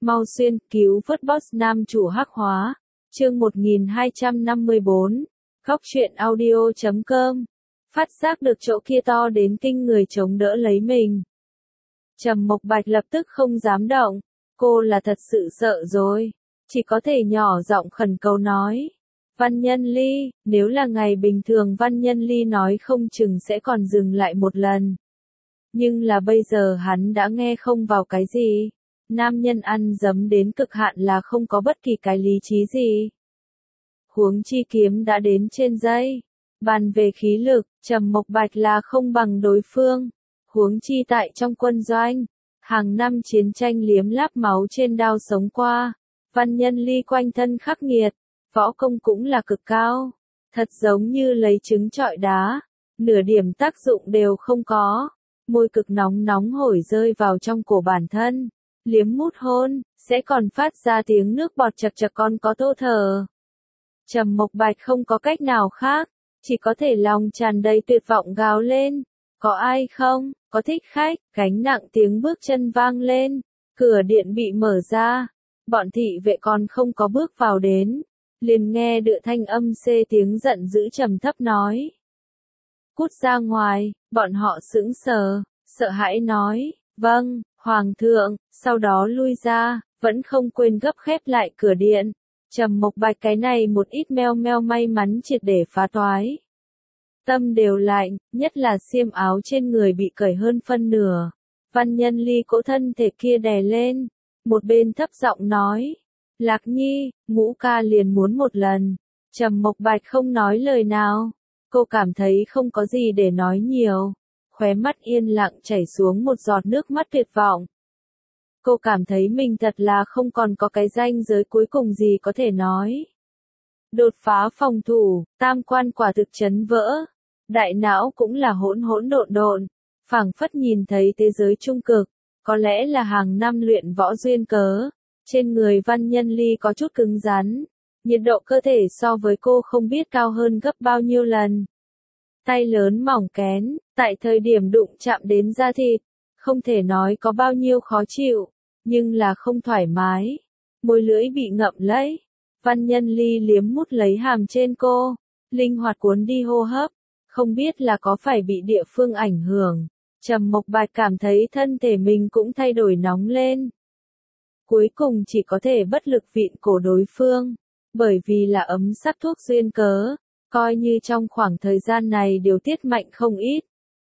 Mau xuyên, cứu vớt boss nam chủ hắc hóa. Chương 1254. Góc truyện audio.com. Phát giác được chỗ kia to đến kinh người chống đỡ lấy mình. Trầm Mộc Bạch lập tức không dám động. Cô là thật sự sợ rồi. Chỉ có thể nhỏ giọng khẩn cầu nói. Văn Nhân Ly, nếu là ngày bình thường Văn Nhân Ly nói không chừng sẽ còn dừng lại một lần. Nhưng là bây giờ hắn đã nghe không vào cái gì. Nam nhân ăn dấm đến cực hạn là không có bất kỳ cái lý trí gì. Huống chi kiếm đã đến trên dây. Bàn về khí lực, Trầm Mộc Bạch là không bằng đối phương. Huống chi tại trong quân doanh, hàng năm chiến tranh liếm láp máu trên đao sống qua. Văn Nhân Ly quanh thân khắc nghiệt, võ công cũng là cực cao. Thật giống như lấy trứng trọi đá, nửa điểm tác dụng đều không có. Môi cực nóng nóng hổi rơi vào trong cổ bản thân. Liếm mút hôn, sẽ còn phát ra tiếng nước bọt chật chật còn có thô thở. Trầm Mộc Bạch không có cách nào khác, chỉ có thể lòng tràn đầy tuyệt vọng gào lên. Có ai không, có thích khách, gánh nặng tiếng bước chân vang lên, cửa điện bị mở ra, bọn thị vệ còn không có bước vào đến, liền nghe được thanh âm xê tiếng giận dữ trầm thấp nói. Cút ra ngoài, bọn họ sững sờ, sợ hãi nói, vâng, Hoàng thượng, sau đó lui ra, vẫn không quên gấp khép lại cửa điện. Trầm Mộc Bạch cái này một ít meo meo may mắn triệt để phá toái. Tâm đều lạnh, nhất là xiêm áo trên người bị cởi hơn phân nửa. Văn Nhân Ly cỗ thân thể kia đè lên, một bên thấp giọng nói. Lạc Nhi, Ngũ ca liền muốn một lần. Trầm Mộc Bạch không nói lời nào. Cô cảm thấy không có gì để nói nhiều. Khóe mắt yên lặng chảy xuống một giọt nước mắt tuyệt vọng. Cô cảm thấy mình thật là không còn có cái ranh giới cuối cùng gì có thể nói. Đột phá phòng thủ, tam quan quả thực chấn vỡ. Đại não cũng là hỗn hỗn độn độn, phảng phất nhìn thấy thế giới trung cực. Có lẽ là hàng năm luyện võ duyên cớ. Trên người Văn Nhân Ly có chút cứng rắn. Nhiệt độ cơ thể so với cô không biết cao hơn gấp bao nhiêu lần. Tay lớn mỏng kén, tại thời điểm đụng chạm đến da thịt, không thể nói có bao nhiêu khó chịu, nhưng là không thoải mái. Môi lưỡi bị ngậm lấy. Văn Nhân Ly liếm mút lấy hàm trên cô, linh hoạt cuốn đi hô hấp, không biết là có phải bị địa phương ảnh hưởng. Trầm Mộc Bạch cảm thấy thân thể mình cũng thay đổi nóng lên. Cuối cùng chỉ có thể bất lực vịn cổ đối phương, bởi vì là ấm sắc thuốc duyên cớ. Coi như trong khoảng thời gian này điều tiết mạnh không ít.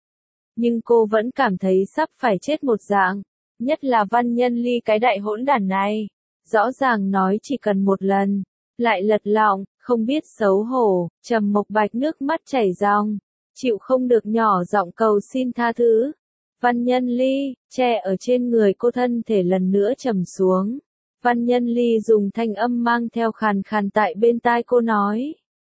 Nhưng cô vẫn cảm thấy sắp phải chết một dạng. Nhất là Văn Nhân Ly cái đại hỗn đản này. Rõ ràng nói chỉ cần một lần. Lại lật lọng, không biết xấu hổ. Trầm Mộc Bạch nước mắt chảy ròng. Chịu không được nhỏ giọng cầu xin tha thứ. Văn Nhân Ly, che ở trên người cô thân thể lần nữa trầm xuống. Văn Nhân Ly dùng thanh âm mang theo khàn khàn tại bên tai cô nói.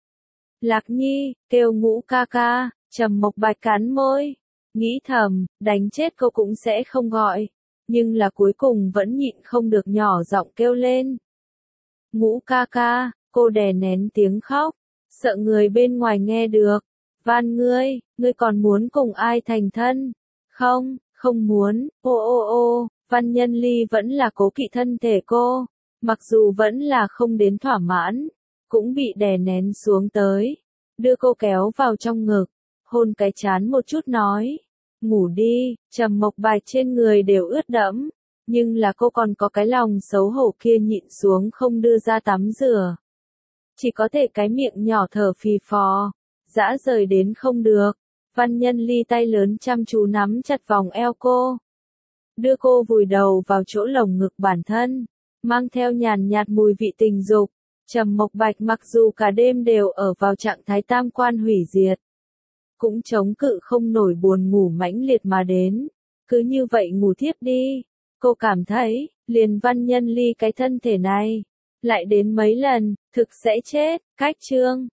Lạc Nhi, kêu Ngũ ca ca. Trầm Mộc Bạch cắn môi, nghĩ thầm, đánh chết cô cũng sẽ không gọi, nhưng là cuối cùng vẫn nhịn không được nhỏ giọng kêu lên. Ngũ ca ca, cô đè nén tiếng khóc, sợ người bên ngoài nghe được. Van ngươi còn muốn cùng ai thành thân? Không, không muốn. Ô, Văn Nhân Ly vẫn là cố kỵ thân thể cô, mặc dù vẫn là không đến thỏa mãn. Cũng bị đè nén xuống tới, đưa cô kéo vào trong ngực, hôn cái trán một chút nói, ngủ đi. Trầm Mộc Bạch trên người đều ướt đẫm, nhưng là cô còn có cái lòng xấu hổ kia nhịn xuống không đưa ra tắm rửa. Chỉ có thể cái miệng nhỏ thở phì phò, dã rời đến không được. Văn Nhân Ly tay lớn chăm chú nắm chặt vòng eo cô, đưa cô vùi đầu vào chỗ lồng ngực bản thân, mang theo nhàn nhạt mùi vị tình dục. Trầm Mộc Bạch mặc dù cả đêm đều ở vào trạng thái tam quan hủy diệt, cũng chống cự không nổi buồn ngủ mãnh liệt mà đến, cứ như vậy ngủ thiếp đi. Cô cảm thấy, liền Văn Nhân Ly cái thân thể này, lại đến mấy lần, thực sẽ chết. Cách chương